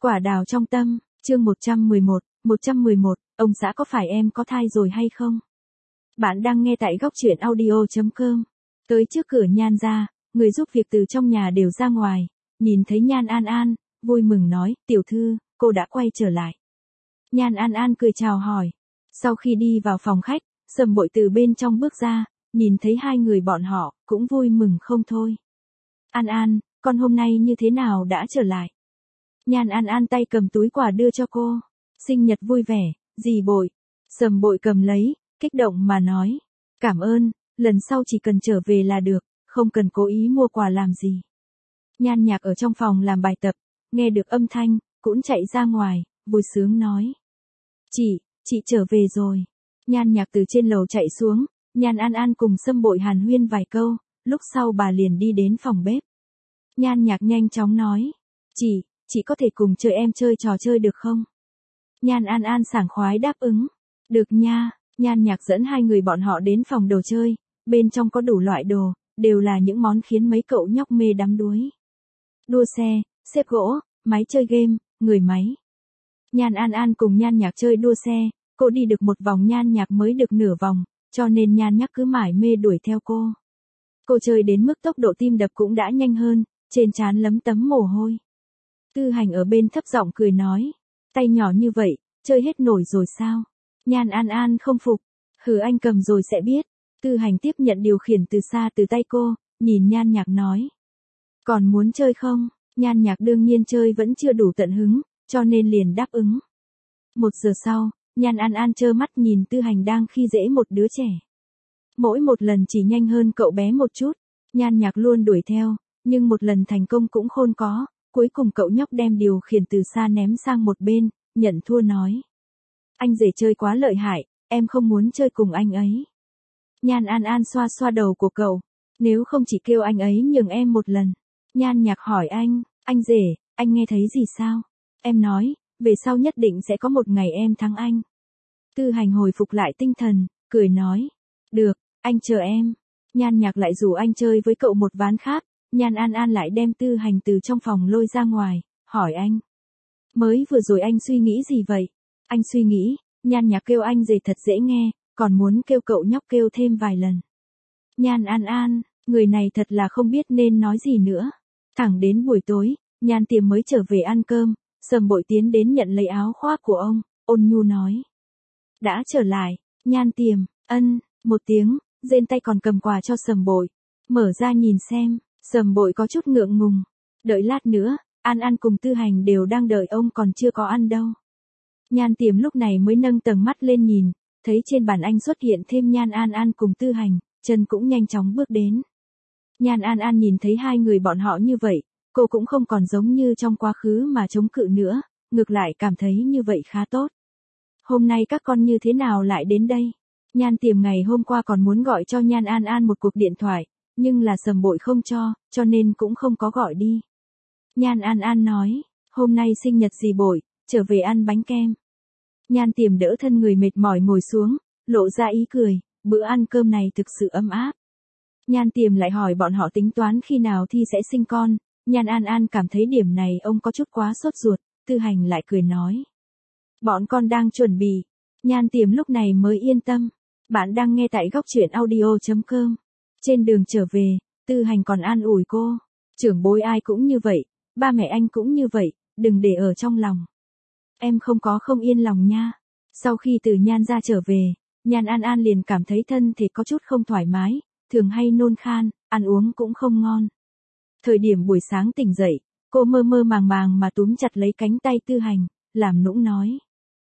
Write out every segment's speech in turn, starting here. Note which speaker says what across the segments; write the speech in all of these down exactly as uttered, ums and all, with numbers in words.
Speaker 1: Quả đào trong tâm, chương một trăm mười một, một trăm mười một, ông xã có phải em có thai rồi hay không? Bạn đang nghe tại góc truyện audio chấm com. Tới trước cửa Nhan ra, người giúp việc từ trong nhà đều ra ngoài, nhìn thấy Nhan An An, vui mừng nói, tiểu thư, cô đã quay trở lại. Nhan An An cười chào hỏi. Sau khi đi vào phòng khách, Sầm Bội từ bên trong bước ra, nhìn thấy hai người bọn họ, cũng vui mừng không thôi. An An, con hôm nay như thế nào đã trở lại? Nhan An An tay cầm túi quà đưa cho cô. Sinh nhật vui vẻ, dì Bội. Sầm Bội cầm lấy, kích động mà nói. Cảm ơn, lần sau chỉ cần trở về là được, không cần cố ý mua quà làm gì. Nhan Nhạc ở trong phòng làm bài tập, nghe được âm thanh, cũng chạy ra ngoài, vui sướng nói. Chị, chị trở về rồi. Nhan Nhạc từ trên lầu chạy xuống, Nhan An An cùng Sầm Bội hàn huyên vài câu, lúc sau bà liền đi đến phòng bếp. Nhan Nhạc nhanh chóng nói. Chị, chị có thể cùng chơi em chơi trò chơi được không? Nhan An An sảng khoái đáp ứng. Được nha. Nhan Nhạc dẫn hai người bọn họ đến phòng đồ chơi, bên trong có đủ loại đồ, đều là những món khiến mấy cậu nhóc mê đắm đuối. Đua xe, xếp gỗ, máy chơi game, người máy. Nhan An An cùng Nhan Nhạc chơi đua xe, cô đi được một vòng Nhan Nhạc mới được nửa vòng, cho nên Nhan Nhạc cứ mải mê đuổi theo cô. Cô chơi đến mức tốc độ tim đập cũng đã nhanh hơn, trên trán lấm tấm mồ hôi. Tư Hành ở bên thấp giọng cười nói, tay nhỏ như vậy, chơi hết nổi rồi sao? Nhan An An không phục, hừ anh cầm rồi sẽ biết. Tư Hành tiếp nhận điều khiển từ xa từ tay cô, nhìn Nhan Nhạc nói. Còn muốn chơi không? Nhan Nhạc đương nhiên chơi vẫn chưa đủ tận hứng, cho nên liền đáp ứng. Một giờ sau, Nhan An An trơ mắt nhìn Tư Hành đang khi dễ một đứa trẻ. Mỗi một lần chỉ nhanh hơn cậu bé một chút, Nhan Nhạc luôn đuổi theo, nhưng một lần thành công cũng khôn có. Cuối cùng cậu nhóc đem điều khiển từ xa ném sang một bên, nhận thua nói. Anh rể chơi quá lợi hại, em không muốn chơi cùng anh ấy. Nhan An An xoa xoa đầu của cậu. Nếu không chỉ kêu anh ấy nhường em một lần. Nhan Nhạc hỏi anh, anh rể, anh nghe thấy gì sao? Em nói, về sau nhất định sẽ có một ngày em thắng anh. Tư Hành hồi phục lại tinh thần, cười nói. Được, anh chờ em. Nhan Nhạc lại rủ anh chơi với cậu một ván khác. Nhan An An lại đem Tư Hành từ trong phòng lôi ra ngoài, hỏi anh. Mới vừa rồi anh suy nghĩ gì vậy? Anh suy nghĩ, Nhan Nhạc kêu anh rể thật dễ nghe, còn muốn kêu cậu nhóc kêu thêm vài lần. Nhan An An, người này thật là không biết nên nói gì nữa. Thẳng đến buổi tối, Nhan Tiềm mới trở về ăn cơm, Sầm Bội tiến đến nhận lấy áo khoác của ông, ôn nhu nói. Đã trở lại, Nhan Tiềm, ân, một tiếng, trên tay còn cầm quà cho Sầm Bội. Mở ra nhìn xem. Sầm Bội có chút ngượng ngùng. Đợi lát nữa, An An cùng Tư Hành đều đang đợi ông còn chưa có ăn đâu. Nhan Tiềm lúc này mới nâng tầng mắt lên nhìn, thấy trên bàn anh xuất hiện thêm Nhan An An cùng Tư Hành, chân cũng nhanh chóng bước đến. Nhan An An nhìn thấy hai người bọn họ như vậy, cô cũng không còn giống như trong quá khứ mà chống cự nữa, ngược lại cảm thấy như vậy khá tốt. Hôm nay các con như thế nào lại đến đây? Nhan Tiềm ngày hôm qua còn muốn gọi cho Nhan An An một cuộc điện thoại. Nhưng là Sầm Bội không cho, cho nên cũng không có gọi đi. Nhan An An nói, hôm nay sinh nhật dì Bội, trở về ăn bánh kem. Nhan Tiềm đỡ thân người mệt mỏi ngồi xuống, lộ ra ý cười, bữa ăn cơm này thực sự ấm áp. Nhan Tiềm lại hỏi bọn họ tính toán khi nào thì sẽ sinh con, Nhan An An cảm thấy điểm này ông có chút quá sốt ruột, Tư Hành lại cười nói. Bọn con đang chuẩn bị. Nhan Tiềm lúc này mới yên tâm. Bạn đang nghe tại góc truyện audio chấm com. Trên đường trở về, Tư Hành còn an ủi cô. Trưởng bối ai cũng như vậy, ba mẹ anh cũng như vậy, đừng để ở trong lòng. Em không có không yên lòng nha. Sau khi từ Nhan ra trở về, Nhan An An liền cảm thấy thân thể có chút không thoải mái, thường hay nôn khan, ăn uống cũng không ngon. Thời điểm buổi sáng tỉnh dậy, cô mơ mơ màng màng mà túm chặt lấy cánh tay Tư Hành, làm nũng nói.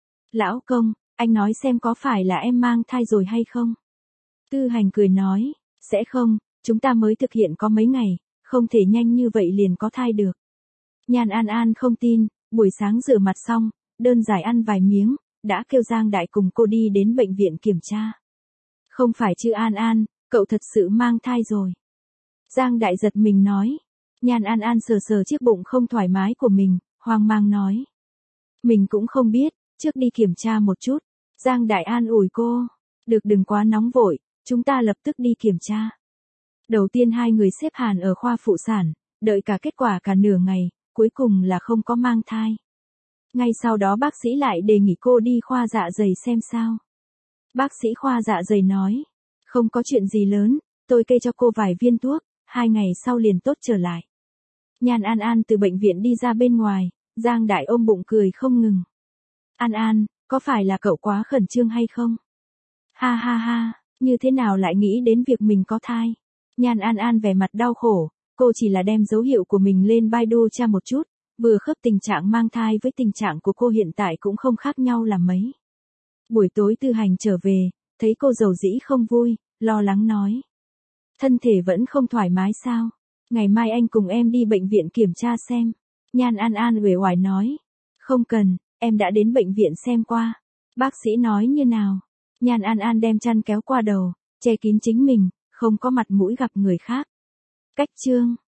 Speaker 1: Lão công, anh nói xem có phải là em mang thai rồi hay không? Tư Hành cười nói. Sẽ không, chúng ta mới thực hiện có mấy ngày, không thể nhanh như vậy liền có thai được. Nhan An An không tin, buổi sáng rửa mặt xong, đơn giản ăn vài miếng, đã kêu Giang Đại cùng cô đi đến bệnh viện kiểm tra. Không phải chứ An An, cậu thật sự mang thai rồi. Giang Đại giật mình nói. Nhan An An sờ sờ chiếc bụng không thoải mái của mình, hoang mang nói. Mình cũng không biết, trước đi kiểm tra một chút. Giang Đại an ủi cô. Được đừng quá nóng vội. Chúng ta lập tức đi kiểm tra. Đầu tiên hai người xếp hàng ở khoa phụ sản, đợi cả kết quả cả nửa ngày, cuối cùng là không có mang thai. Ngay sau đó bác sĩ lại đề nghị cô đi khoa dạ dày xem sao. Bác sĩ khoa dạ dày nói, không có chuyện gì lớn, tôi kê cho cô vài viên thuốc, hai ngày sau liền tốt trở lại. Nhan An An từ bệnh viện đi ra bên ngoài, Giang Đại ôm bụng cười không ngừng. An An, có phải là cậu quá khẩn trương hay không? Ha ha ha, như thế nào lại nghĩ đến việc mình có thai? Nhan An An vẻ mặt đau khổ, cô chỉ là đem dấu hiệu của mình lên Baidu tra một chút, vừa khớp tình trạng mang thai với tình trạng của cô hiện tại cũng không khác nhau là mấy. Buổi tối Tư Hành trở về, thấy cô dầu dĩ không vui, lo lắng nói. Thân thể vẫn không thoải mái sao? Ngày mai anh cùng em đi bệnh viện kiểm tra xem. Nhan An An uể oải nói. Không cần, em đã đến bệnh viện xem qua. Bác sĩ nói như nào? Nhan An An đem chăn kéo qua đầu, che kín chính mình, không có mặt mũi gặp người khác. Cách chương